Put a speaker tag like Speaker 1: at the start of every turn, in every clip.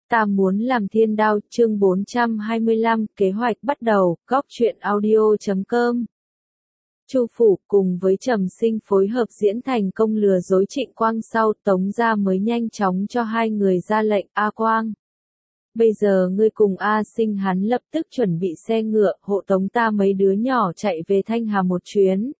Speaker 1: Ta muốn làm thiên đao, chương 425, kế hoạch bắt đầu, góc truyện audio.com. Chu Phủ cùng với Trầm Sinh phối hợp diễn thành công lừa dối Trịnh Quang sau, Tống gia mới nhanh chóng cho hai người ra lệnh. A Quang, bây giờ ngươi cùng A Sinh hắn lập tức chuẩn bị xe ngựa, hộ tống ta mấy đứa nhỏ chạy về Thanh Hà một chuyến.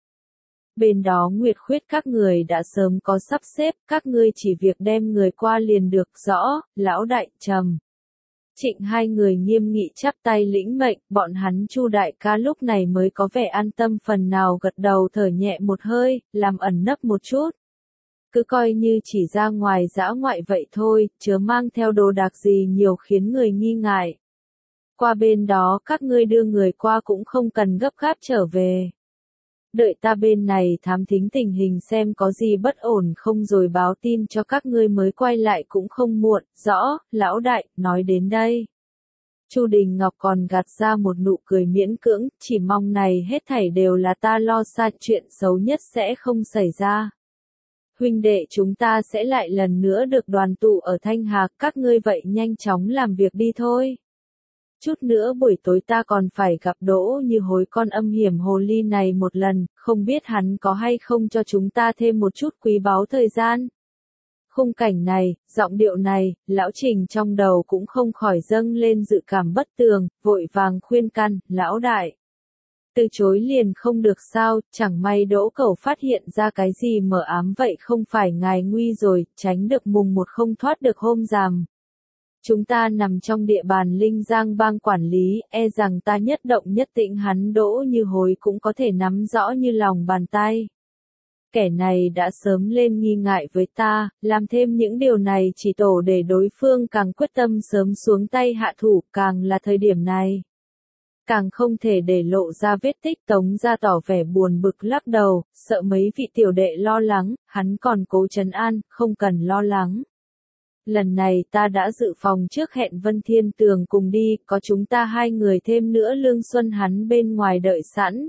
Speaker 1: Bên đó Nguyệt Khuyết các người đã sớm có sắp xếp, các ngươi chỉ việc đem người qua liền được. Rõ, lão đại. Trầm Trịnh hai người nghiêm nghị chắp tay lĩnh mệnh, bọn hắn Chu đại ca lúc này mới có vẻ an tâm phần nào, gật đầu thở nhẹ một hơi, làm ẩn nấp một chút. Cứ coi như chỉ ra ngoài dã ngoại vậy thôi, chớ mang theo đồ đạc gì nhiều khiến người nghi ngại. Qua bên đó các ngươi đưa người qua cũng không cần gấp gáp trở về. Đợi ta bên này thám thính tình hình xem có gì bất ổn không rồi báo tin cho các ngươi mới quay lại cũng không muộn. Rõ, lão đại. Nói đến đây, Chu Đình Ngọc còn gạt ra một nụ cười miễn cưỡng, chỉ mong này hết thảy đều là ta lo xa, chuyện xấu nhất sẽ không xảy ra. Huynh đệ chúng ta sẽ lại lần nữa được đoàn tụ ở Thanh Hà, các ngươi vậy nhanh chóng làm việc đi thôi. Chút nữa buổi tối ta còn phải gặp Đỗ Như Hối, con âm hiểm hồ ly này một lần, không biết hắn có hay không cho chúng ta thêm một chút quý báu thời gian. Khung cảnh này, giọng điệu này, lão Trình trong đầu cũng không khỏi dâng lên dự cảm bất tường, vội vàng khuyên can. Lão đại, từ chối liền không được sao, chẳng may Đỗ Cẩu phát hiện ra cái gì mờ ám vậy không phải ngài nguy rồi, tránh được mùng một không thoát được hôm rằm. Chúng ta nằm trong địa bàn Linh Giang bang quản lý, e rằng ta nhất động nhất tĩnh hắn Đỗ Như Hối cũng có thể nắm rõ như lòng bàn tay. Kẻ này đã sớm lên nghi ngại với ta, làm thêm những điều này chỉ tổ để đối phương càng quyết tâm sớm xuống tay hạ thủ, càng là thời điểm này. Càng không thể để lộ ra vết tích. Tống gia tỏ vẻ buồn bực lắc đầu, sợ mấy vị tiểu đệ lo lắng, hắn còn cố trấn an, không cần lo lắng. Lần này ta đã dự phòng trước, hẹn Vân Thiên Tường cùng đi, có chúng ta hai người thêm nữa Lương Xuân hắn bên ngoài đợi sẵn.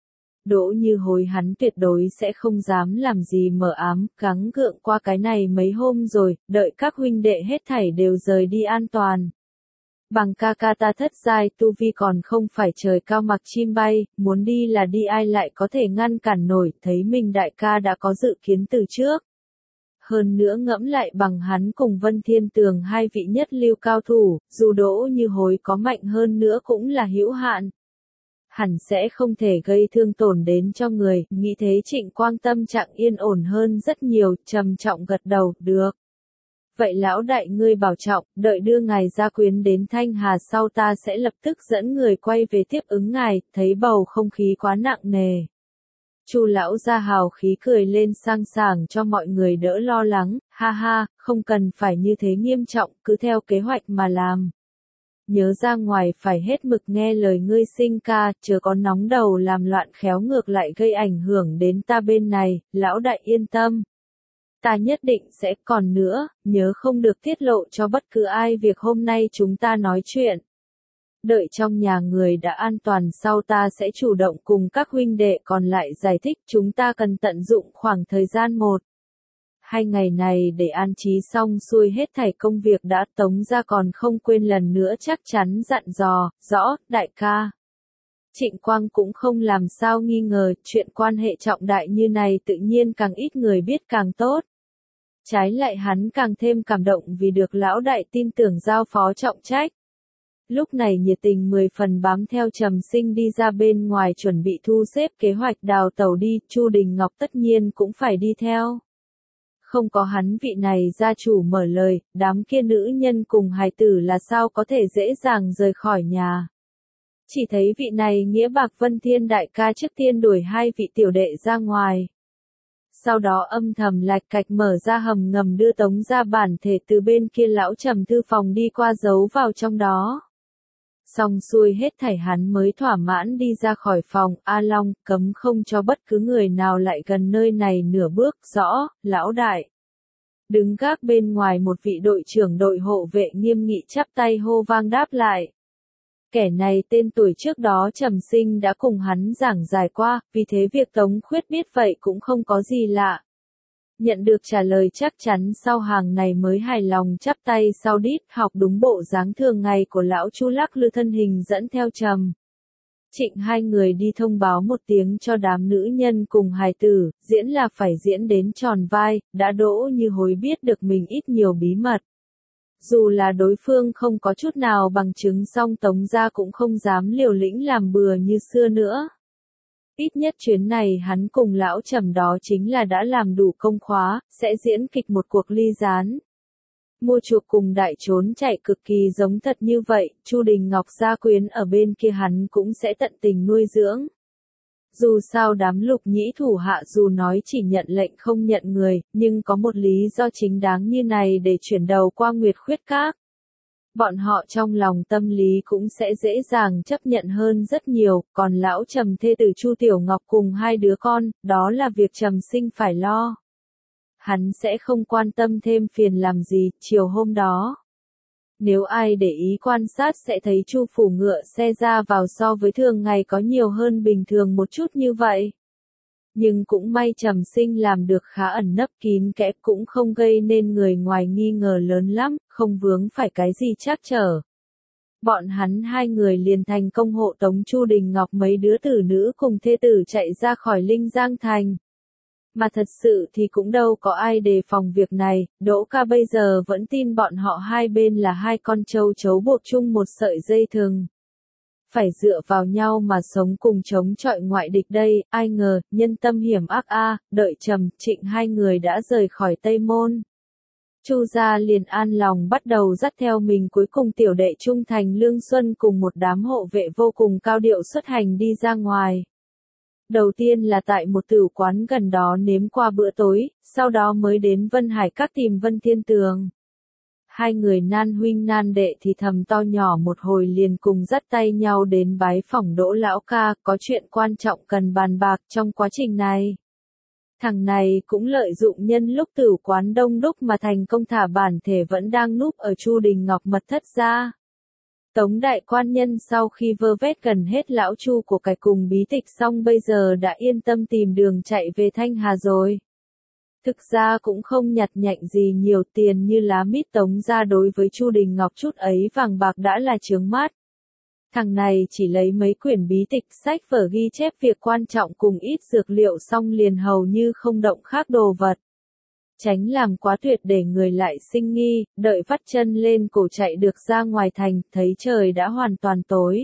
Speaker 1: Đỗ Như Hối hắn tuyệt đối sẽ không dám làm gì mờ ám, gắng gượng qua cái này mấy hôm rồi, đợi các huynh đệ hết thảy đều rời đi an toàn. Bằng ca ca ta thất giai tu vi còn không phải trời cao mặc chim bay, muốn đi là đi, ai lại có thể ngăn cản nổi, thấy mình đại ca đã có dự kiến từ trước. Hơn nữa ngẫm lại bằng hắn cùng Vân Thiên Tường hai vị nhất lưu cao thủ, dù Đỗ Như Hối có mạnh hơn nữa cũng là hữu hạn. Hẳn sẽ không thể gây thương tổn đến cho người, nghĩ thế Trịnh Quang tâm trạng yên ổn hơn rất nhiều, trầm trọng gật đầu, được. Vậy lão đại ngươi bảo trọng, đợi đưa ngài gia quyến đến Thanh Hà sau ta sẽ lập tức dẫn người quay về tiếp ứng ngài, thấy bầu không khí quá nặng nề. Chu lão gia hào khí cười lên sang sảng cho mọi người đỡ lo lắng, ha ha, không cần phải như thế nghiêm trọng, cứ theo kế hoạch mà làm. Nhớ ra ngoài phải hết mực nghe lời ngươi Sinh ca, chớ có nóng đầu làm loạn khéo ngược lại gây ảnh hưởng đến ta bên này. Lão đại yên tâm. Ta nhất định sẽ, còn nữa, nhớ không được tiết lộ cho bất cứ ai việc hôm nay chúng ta nói chuyện. Đợi trong nhà người đã an toàn sau ta sẽ chủ động cùng các huynh đệ còn lại giải thích, chúng ta cần tận dụng khoảng thời gian 1-2 ngày này để an trí xong xuôi hết thảy công việc đã. Tống gia còn không quên lần nữa chắc chắn dặn dò. Rõ, đại ca. Trịnh Quang cũng không làm sao nghi ngờ, chuyện quan hệ trọng đại như này tự nhiên càng ít người biết càng tốt. Trái lại hắn càng thêm cảm động vì được lão đại tin tưởng giao phó trọng trách. Lúc này nhiệt tình 10 phần bám theo Trầm Sinh đi ra bên ngoài chuẩn bị thu xếp kế hoạch đào tàu đi, Chu Đình Ngọc tất nhiên cũng phải đi theo. Không có hắn vị này gia chủ mở lời, đám kia nữ nhân cùng hài tử là sao có thể dễ dàng rời khỏi nhà. Chỉ thấy vị này nghĩa bạc Vân Thiên đại ca trước tiên đuổi hai vị tiểu đệ ra ngoài. Sau đó âm thầm lạch cạch mở ra hầm ngầm đưa Tống gia bản thể từ bên kia lão Trầm thư phòng đi qua giấu vào trong đó. Xong xuôi hết thảy hắn mới thỏa mãn đi ra khỏi phòng. A Long, cấm không cho bất cứ người nào lại gần nơi này nửa bước. Rõ, lão đại. Đứng gác bên ngoài một vị đội trưởng đội hộ vệ nghiêm nghị chắp tay hô vang đáp lại. Kẻ này tên tuổi trước đó Trầm Sinh đã cùng hắn giảng giải qua, vì thế việc Tống Khuyết biết vậy cũng không có gì lạ. Nhận được trả lời chắc chắn sau hàng này mới hài lòng chắp tay sau đít, học đúng bộ dáng thường ngày của lão Chu, lắc lư thân hình dẫn theo Trầm Trịnh hai người đi thông báo một tiếng cho đám nữ nhân cùng hài tử, diễn là phải diễn đến tròn vai, đã Đỗ Như Hối biết được mình ít nhiều bí mật. Dù là đối phương không có chút nào bằng chứng, song Tống gia cũng không dám liều lĩnh làm bừa như xưa nữa. Ít nhất chuyến này hắn cùng lão Trầm đó chính là đã làm đủ công khóa, sẽ diễn kịch một cuộc ly gián. Mua chuộc cùng đại trốn chạy cực kỳ giống thật như vậy, Chu Đình Ngọc gia quyến ở bên kia hắn cũng sẽ tận tình nuôi dưỡng. Dù sao đám Lục Nhĩ thủ hạ dù nói chỉ nhận lệnh không nhận người, nhưng có một lý do chính đáng như này để chuyển đầu qua Nguyệt Khuyết Các. Bọn họ trong lòng tâm lý cũng sẽ dễ dàng chấp nhận hơn rất nhiều, còn lão Trầm thê tử Chu Tiểu Ngọc cùng hai đứa con, đó là việc Trầm Sinh phải lo. Hắn sẽ không quan tâm thêm phiền làm gì. Chiều hôm đó, nếu ai để ý quan sát sẽ thấy Chu phủ ngựa xe ra vào so với thường ngày có nhiều hơn bình thường một chút như vậy. Nhưng cũng may Trầm Sinh làm được khá ẩn nấp kín kẽ, cũng không gây nên người ngoài nghi ngờ lớn lắm, không vướng phải cái gì trắc trở. Bọn hắn hai người liền thành công hộ tống Chu Đình Ngọc mấy đứa tử nữ cùng thê tử chạy ra khỏi Linh Giang Thành. Mà thật sự thì cũng đâu có ai đề phòng việc này, Đỗ Ca bây giờ vẫn tin bọn họ hai bên là hai con trâu chấu buộc chung một sợi dây thừng. Phải dựa vào nhau mà sống cùng chống chọi ngoại địch đây, ai ngờ, nhân tâm hiểm ác đợi Trầm Trịnh hai người đã rời khỏi Tây Môn. Chu gia liền an lòng bắt đầu dắt theo mình cuối cùng tiểu đệ trung thành Lương Xuân cùng một đám hộ vệ vô cùng cao điệu xuất hành đi ra ngoài. Đầu tiên là tại một tử quán gần đó nếm qua bữa tối, sau đó mới đến Vân Hải Các tìm Vân Thiên Tường. Hai người nan huynh nan đệ thì thầm to nhỏ một hồi liền cùng dắt tay nhau đến bái phỏng Đỗ lão ca, có chuyện quan trọng cần bàn bạc trong quá trình này. Thằng này cũng lợi dụng nhân lúc tử quán đông đúc mà thành công thả bản thể vẫn đang núp ở Chu Đình Ngọc mật thất ra. Tống đại quan nhân sau khi vơ vét gần hết lão Chu của cải cùng bí tịch xong bây giờ đã yên tâm tìm đường chạy về Thanh Hà rồi. Thực ra cũng không nhặt nhạnh gì nhiều, tiền như lá mít Tống ra đối với Chu Đình Ngọc chút ấy vàng bạc đã là chướng mắt. Thằng này chỉ lấy mấy quyển bí tịch sách vở ghi chép việc quan trọng cùng ít dược liệu xong liền hầu như không động khác đồ vật. Tránh làm quá tuyệt để người lại sinh nghi, đợi vắt chân lên cổ chạy được ra ngoài thành, thấy trời đã hoàn toàn tối.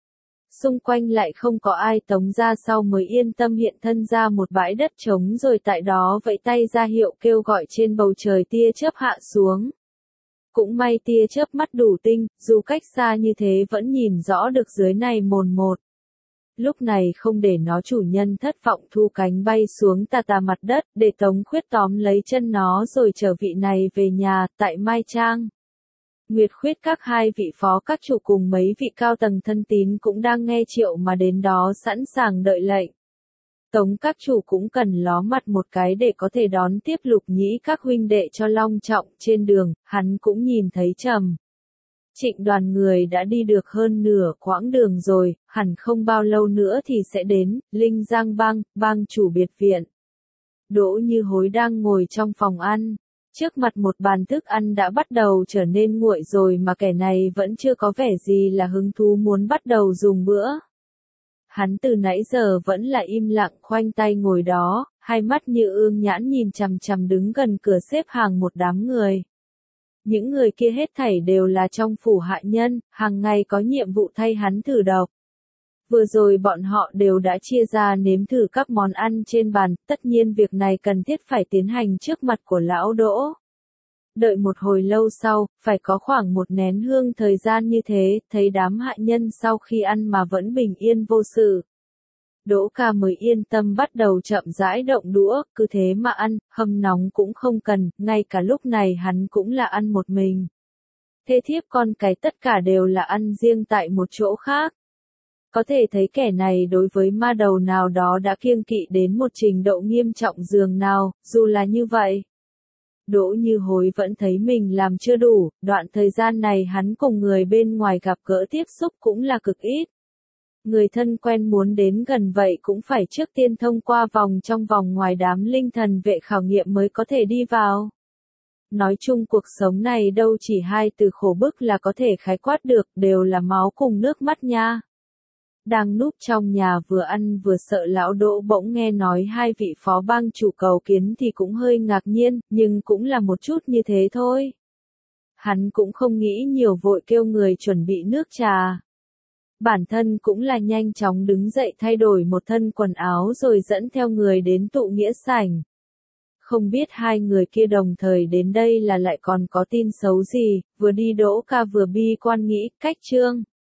Speaker 1: Xung quanh lại không có ai, Tống ra sau mới yên tâm hiện thân ra một bãi đất trống rồi tại đó vẫy tay ra hiệu kêu gọi trên bầu trời tia chớp hạ xuống. Cũng may tia chớp mắt đủ tinh, dù cách xa như thế vẫn nhìn rõ được dưới này mồn một. Lúc này không để nó chủ nhân thất vọng thu cánh bay xuống tà mặt đất, để Tống Khuyết tóm lấy chân nó rồi chở vị này về nhà, tại Mai Trang. Nguyệt Khuyết Các hai vị phó các chủ cùng mấy vị cao tầng thân tín cũng đang nghe triệu mà đến đó sẵn sàng đợi lệnh. Tống các chủ cũng cần ló mặt một cái để có thể đón tiếp Lục Nhĩ các huynh đệ cho long trọng. Trên đường, hắn cũng nhìn thấy Trầm Trịnh đoàn người đã đi được hơn nửa quãng đường rồi, hẳn không bao lâu nữa thì sẽ đến Linh Giang bang chủ biệt viện. Đỗ Như Hối đang ngồi trong phòng ăn. Trước mặt một bàn thức ăn đã bắt đầu trở nên nguội rồi mà kẻ này vẫn chưa có vẻ gì là hứng thú muốn bắt đầu dùng bữa. Hắn từ nãy giờ vẫn là im lặng khoanh tay ngồi đó, hai mắt như ương nhãn nhìn chằm chằm đứng gần cửa xếp hàng một đám người. Những người kia hết thảy đều là trong phủ hạ nhân, hàng ngày có nhiệm vụ thay hắn thử độc. Vừa rồi bọn họ đều đã chia ra nếm thử các món ăn trên bàn, tất nhiên việc này cần thiết phải tiến hành trước mặt của lão Đỗ. Đợi một hồi lâu sau, phải có khoảng một nén hương thời gian như thế, thấy đám hạ nhân sau khi ăn mà vẫn bình yên vô sự. Đỗ Ca mới yên tâm bắt đầu chậm rãi động đũa, cứ thế mà ăn, hâm nóng cũng không cần, ngay cả lúc này hắn cũng là ăn một mình. Thê thiếp con cái tất cả đều là ăn riêng tại một chỗ khác. Có thể thấy kẻ này đối với ma đầu nào đó đã kiêng kỵ đến một trình độ nghiêm trọng dường nào, dù là như vậy. Đỗ Như Hối vẫn thấy mình làm chưa đủ, đoạn thời gian này hắn cùng người bên ngoài gặp gỡ tiếp xúc cũng là cực ít. Người thân quen muốn đến gần vậy cũng phải trước tiên thông qua vòng trong vòng ngoài đám linh thần vệ khảo nghiệm mới có thể đi vào. Nói chung cuộc sống này đâu chỉ hai từ khổ bức là có thể khái quát được, đều là máu cùng nước mắt nha. Đang núp trong nhà vừa ăn vừa sợ lão Đỗ bỗng nghe nói hai vị phó bang chủ cầu kiến thì cũng hơi ngạc nhiên, nhưng cũng là một chút như thế thôi. Hắn cũng không nghĩ nhiều vội kêu người chuẩn bị nước trà. Bản thân cũng là nhanh chóng đứng dậy thay đổi một thân quần áo rồi dẫn theo người đến tụ nghĩa sảnh. Không biết hai người kia đồng thời đến đây là lại còn có tin xấu gì, vừa đi Đỗ ca vừa bi quan nghĩ, cách Trương